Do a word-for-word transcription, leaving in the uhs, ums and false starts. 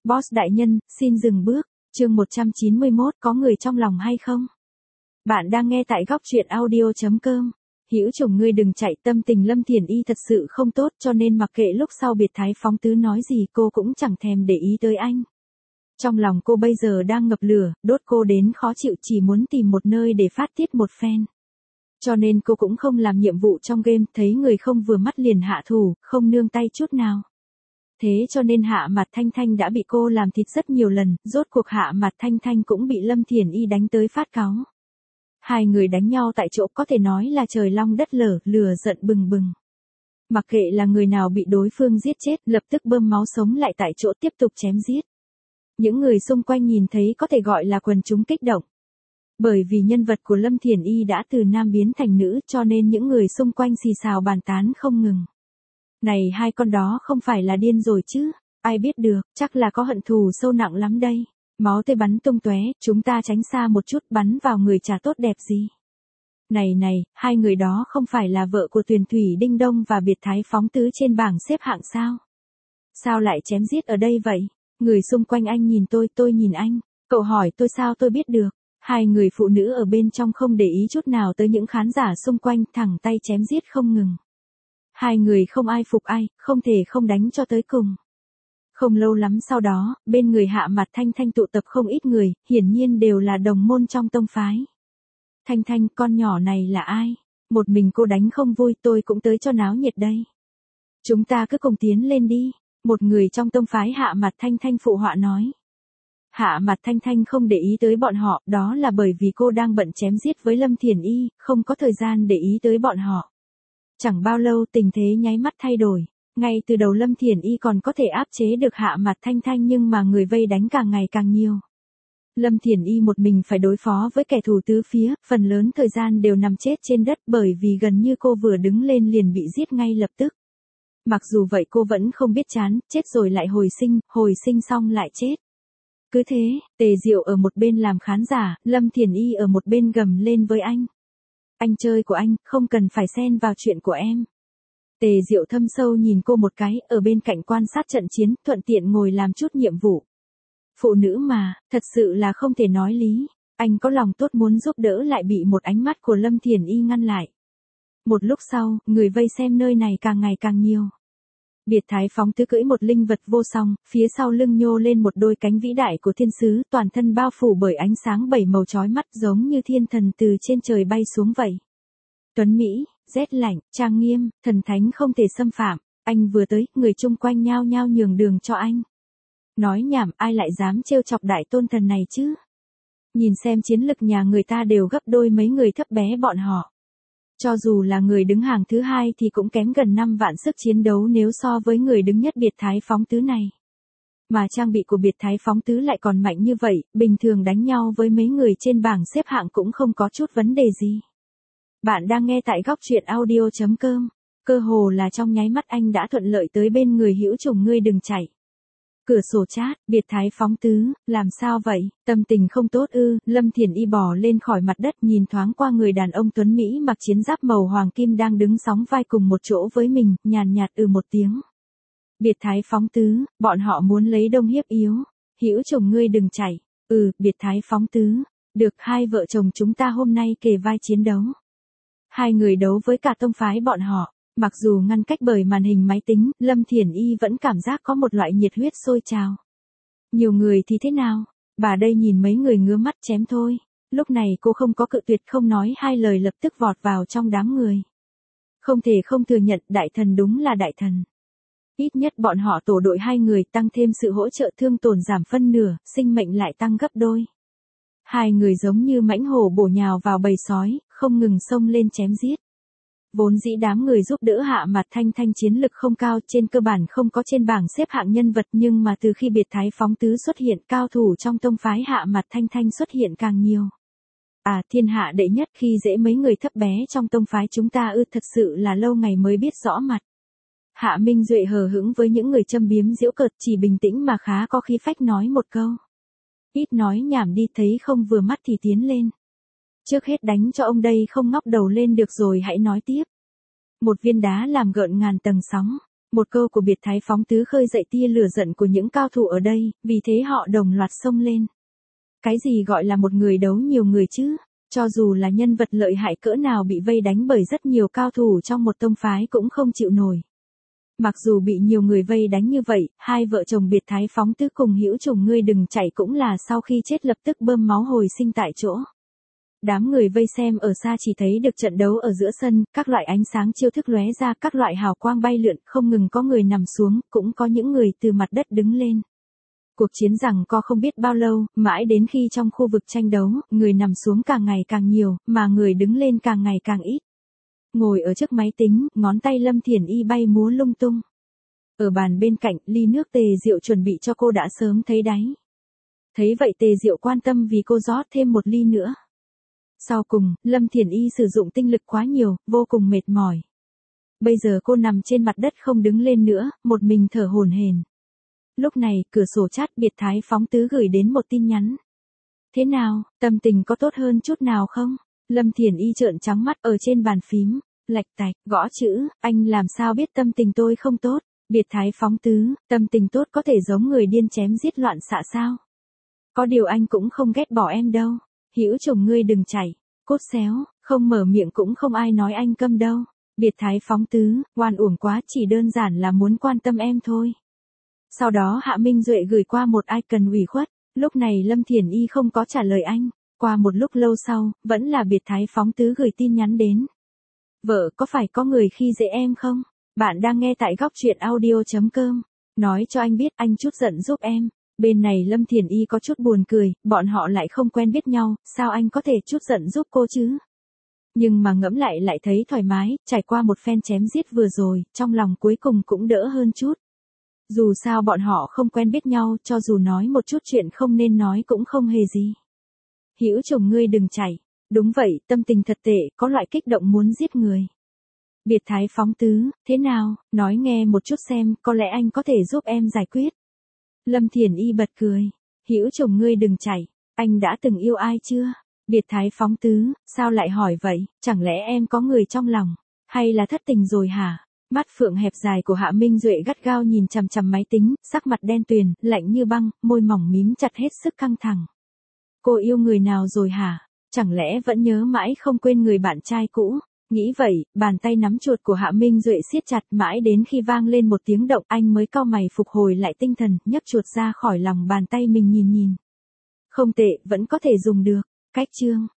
Boss đại nhân, xin dừng bước. Chương một trăm chín mươi mốt, có người trong lòng hay không? Bạn đang nghe tại góc truyện audio chấm com. Hữu Trùng ngươi đừng chạy, tâm tình Lâm Thiển Y thật sự không tốt, cho nên mặc kệ lúc sau biệt thái phóng tứ nói gì cô cũng chẳng thèm để ý tới anh. Trong lòng cô bây giờ đang ngập lửa, đốt cô đến khó chịu, chỉ muốn tìm một nơi để phát tiết một phen. Cho nên cô cũng không làm nhiệm vụ trong game, thấy người không vừa mắt liền hạ thủ, không nương tay chút nào. Thế cho nên Hạ Mạt Thanh Thanh đã bị cô làm thịt rất nhiều lần, rốt cuộc Hạ Mạt Thanh Thanh cũng bị Lâm Thiển Y đánh tới phát cáu. Hai người đánh nhau tại chỗ có thể nói là trời long đất lở, lửa giận bừng bừng. Mặc kệ là người nào bị đối phương giết chết, lập tức bơm máu sống lại tại chỗ tiếp tục chém giết. Những người xung quanh nhìn thấy có thể gọi là quần chúng kích động. Bởi vì nhân vật của Lâm Thiển Y đã từ nam biến thành nữ, cho nên những người xung quanh xì xào bàn tán không ngừng. Này hai con đó không phải là điên rồi chứ, ai biết được, chắc là có hận thù sâu nặng lắm đây. Máu tươi bắn tung tóe, chúng ta tránh xa một chút, bắn vào người chả tốt đẹp gì. Này này, hai người đó không phải là vợ của Tuyền Thủy Đinh Đông và biệt thái phóng tứ trên bảng xếp hạng sao? Sao lại chém giết ở đây vậy? Người xung quanh anh nhìn tôi, tôi nhìn anh. Cậu hỏi tôi sao tôi biết được? Hai người phụ nữ ở bên trong không để ý chút nào tới những khán giả xung quanh, thẳng tay chém giết không ngừng. Hai người không ai phục ai, không thể không đánh cho tới cùng. Không lâu lắm sau đó, bên người Hạ Mạt Thanh Thanh tụ tập không ít người, hiển nhiên đều là đồng môn trong tông phái. Thanh Thanh, con nhỏ này là ai? Một mình cô đánh không vui, tôi cũng tới cho náo nhiệt đây. Chúng ta cứ cùng tiến lên đi. Một người trong tông phái Hạ Mạt Thanh Thanh phụ họa nói. Hạ Mạt Thanh Thanh không để ý tới bọn họ, đó là bởi vì cô đang bận chém giết với Lâm Thiển Y, không có thời gian để ý tới bọn họ. Chẳng bao lâu tình thế nháy mắt thay đổi. Ngay từ đầu Lâm Thiển Y còn có thể áp chế được Hạ Mạt Thanh Thanh, nhưng mà người vây đánh càng ngày càng nhiều. Lâm Thiển Y một mình phải đối phó với kẻ thù tứ phía, phần lớn thời gian đều nằm chết trên đất bởi vì gần như cô vừa đứng lên liền bị giết ngay lập tức. Mặc dù vậy cô vẫn không biết chán, chết rồi lại hồi sinh, hồi sinh xong lại chết. Cứ thế, Tề Diệu ở một bên làm khán giả, Lâm Thiển Y ở một bên gầm lên với anh. Anh chơi của anh, không cần phải xen vào chuyện của em. Tề Diệu thâm sâu nhìn cô một cái, ở bên cạnh quan sát trận chiến, thuận tiện ngồi làm chút nhiệm vụ. Phụ nữ mà, thật sự là không thể nói lý. Anh có lòng tốt muốn giúp đỡ lại bị một ánh mắt của Lâm Thiển Y ngăn lại. Một lúc sau, người vây xem nơi này càng ngày càng nhiều. Biệt thái phóng tứ cưỡi một linh vật vô song, phía sau lưng nhô lên một đôi cánh vĩ đại của thiên sứ, toàn thân bao phủ bởi ánh sáng bảy màu chói mắt, giống như thiên thần từ trên trời bay xuống vậy. Tuấn Mỹ, rét lạnh, trang nghiêm, thần thánh không thể xâm phạm. Anh vừa tới, người chung quanh nhao nhao nhường đường cho anh. Nói nhảm, ai lại dám trêu chọc đại tôn thần này chứ? Nhìn xem chiến lực nhà người ta đều gấp đôi mấy người thấp bé bọn họ. Cho dù là người đứng hàng thứ hai thì cũng kém gần năm vạn sức chiến đấu nếu so với người đứng nhất biệt thái phóng tứ này. Mà trang bị của biệt thái phóng tứ lại còn mạnh như vậy, bình thường đánh nhau với mấy người trên bảng xếp hạng cũng không có chút vấn đề gì. Bạn đang nghe tại góc truyện audio chấm com. Cơ hồ là trong nháy mắt anh đã thuận lợi tới bên người Hữu Trùng ngươi đừng chạy. Cửa sổ chat, biệt thái phóng tứ, làm sao vậy, tâm tình không tốt ư? Lâm Thiển Y bò lên khỏi mặt đất, nhìn thoáng qua người đàn ông tuấn Mỹ mặc chiến giáp màu hoàng kim đang đứng sóng vai cùng một chỗ với mình, nhàn nhạt ừ một tiếng. Biệt thái phóng tứ, bọn họ muốn lấy đông hiếp yếu. Hữu Trùng ngươi đừng chạy. Ừ, biệt thái phóng tứ. Được, hai vợ chồng chúng ta hôm nay kề vai chiến đấu. Hai người đấu với cả tông phái bọn họ. Mặc dù ngăn cách bởi màn hình máy tính, Lâm Thiển Y vẫn cảm giác có một loại nhiệt huyết sôi trào. Nhiều người thì thế nào? Bà đây nhìn mấy người ngứa mắt chém thôi. Lúc này cô không có cự tuyệt, không nói hai lời lập tức vọt vào trong đám người. Không thể không thừa nhận, đại thần đúng là đại thần. Ít nhất bọn họ tổ đội hai người, tăng thêm sự hỗ trợ thương tổn giảm phân nửa, sinh mệnh lại tăng gấp đôi. Hai người giống như mãnh hổ bổ nhào vào bầy sói, không ngừng xông lên chém giết. Vốn dĩ đám người giúp đỡ Hạ Mạt Thanh Thanh chiến lực không cao, trên cơ bản không có trên bảng xếp hạng nhân vật, nhưng mà từ khi biệt thái phóng tứ xuất hiện, cao thủ trong tông phái Hạ Mạt Thanh Thanh xuất hiện càng nhiều. À, thiên hạ đệ nhất khi dễ mấy người thấp bé trong tông phái chúng ta ư, thật sự là lâu ngày mới biết rõ mặt. Hạ Minh Duệ hờ hững với những người châm biếm giễu cợt, chỉ bình tĩnh mà khá có khí phách nói một câu. Ít nói nhảm đi, thấy không vừa mắt thì tiến lên. Trước hết đánh cho ông đây không ngóc đầu lên được rồi hãy nói tiếp. Một viên đá làm gợn ngàn tầng sóng. Một câu của biệt thái phóng tứ khơi dậy tia lửa giận của những cao thủ ở đây, vì thế họ đồng loạt xông lên. Cái gì gọi là một người đấu nhiều người chứ? Cho dù là nhân vật lợi hại cỡ nào bị vây đánh bởi rất nhiều cao thủ trong một tông phái cũng không chịu nổi. Mặc dù bị nhiều người vây đánh như vậy, hai vợ chồng biệt thái phóng tứ cùng Hữu Trùng ngươi đừng chạy cũng là sau khi chết lập tức bơm máu hồi sinh tại chỗ. Đám người vây xem ở xa chỉ thấy được trận đấu ở giữa sân, các loại ánh sáng chiêu thức lóe ra, các loại hào quang bay lượn, không ngừng có người nằm xuống, cũng có những người từ mặt đất đứng lên. Cuộc chiến giằng co không biết bao lâu, mãi đến khi trong khu vực tranh đấu, người nằm xuống càng ngày càng nhiều, mà người đứng lên càng ngày càng ít. Ngồi ở trước máy tính, ngón tay Lâm Thiển Y bay múa lung tung. Ở bàn bên cạnh, ly nước Tề Diệu chuẩn bị cho cô đã sớm thấy đáy. Thấy vậy Tề Diệu quan tâm vì cô rót thêm một ly nữa. Sau cùng, Lâm Thiển Y sử dụng tinh lực quá nhiều, vô cùng mệt mỏi. Bây giờ cô nằm trên mặt đất không đứng lên nữa, một mình thở hổn hển. Lúc này, cửa sổ chat biệt thái phóng tứ gửi đến một tin nhắn. Thế nào, tâm tình có tốt hơn chút nào không? Lâm Thiển Y trợn trắng mắt ở trên bàn phím, lạch tạch, gõ chữ, anh làm sao biết tâm tình tôi không tốt? Biệt thái phóng tứ, tâm tình tốt có thể giống người điên chém giết loạn xạ sao? Có điều anh cũng không ghét bỏ em đâu. Hữu Trùng ngươi đừng chạy, cốt xéo, không mở miệng cũng không ai nói anh câm đâu. Biệt thái phóng tứ, oan uổng quá, chỉ đơn giản là muốn quan tâm em thôi. Sau đó Hạ Minh Duệ gửi qua một icon ủy khuất, lúc này Lâm Thiển Y không có trả lời anh. Qua một lúc lâu sau, vẫn là biệt thái phóng tứ gửi tin nhắn đến. Vợ, có phải có người khi dễ em không? Bạn đang nghe tại góc truyện audio chấm com. Nói cho anh biết anh chút giận giúp em. Bên này Lâm Thiển Y có chút buồn cười, bọn họ lại không quen biết nhau, sao anh có thể chút giận giúp cô chứ? Nhưng mà ngẫm lại lại thấy thoải mái, trải qua một phen chém giết vừa rồi, trong lòng cuối cùng cũng đỡ hơn chút. Dù sao bọn họ không quen biết nhau, cho dù nói một chút chuyện không nên nói cũng không hề gì. Hữu Trùng ngươi đừng chạy. Đúng vậy, tâm tình thật tệ, có loại kích động muốn giết người. Biệt thái phóng tứ, thế nào, nói nghe một chút xem, có lẽ anh có thể giúp em giải quyết. Lâm Thiển Y bật cười. Hữu Trùng ngươi đừng chạy, anh đã từng yêu ai chưa? Biệt thái phóng tứ, sao lại hỏi vậy, chẳng lẽ em có người trong lòng, hay là thất tình rồi hả? Mắt phượng hẹp dài của Hạ Minh Duệ gắt gao nhìn chằm chằm máy tính, sắc mặt đen tuyền, lạnh như băng, môi mỏng mím chặt hết sức căng thẳng. Cô yêu người nào rồi hả? Chẳng lẽ vẫn nhớ mãi không quên người bạn trai cũ? Nghĩ vậy, bàn tay nắm chuột của Hạ Minh Duệ siết chặt mãi đến khi vang lên một tiếng động anh mới cau mày phục hồi lại tinh thần, nhấc chuột ra khỏi lòng bàn tay mình nhìn nhìn. Không tệ, vẫn có thể dùng được. Cách chương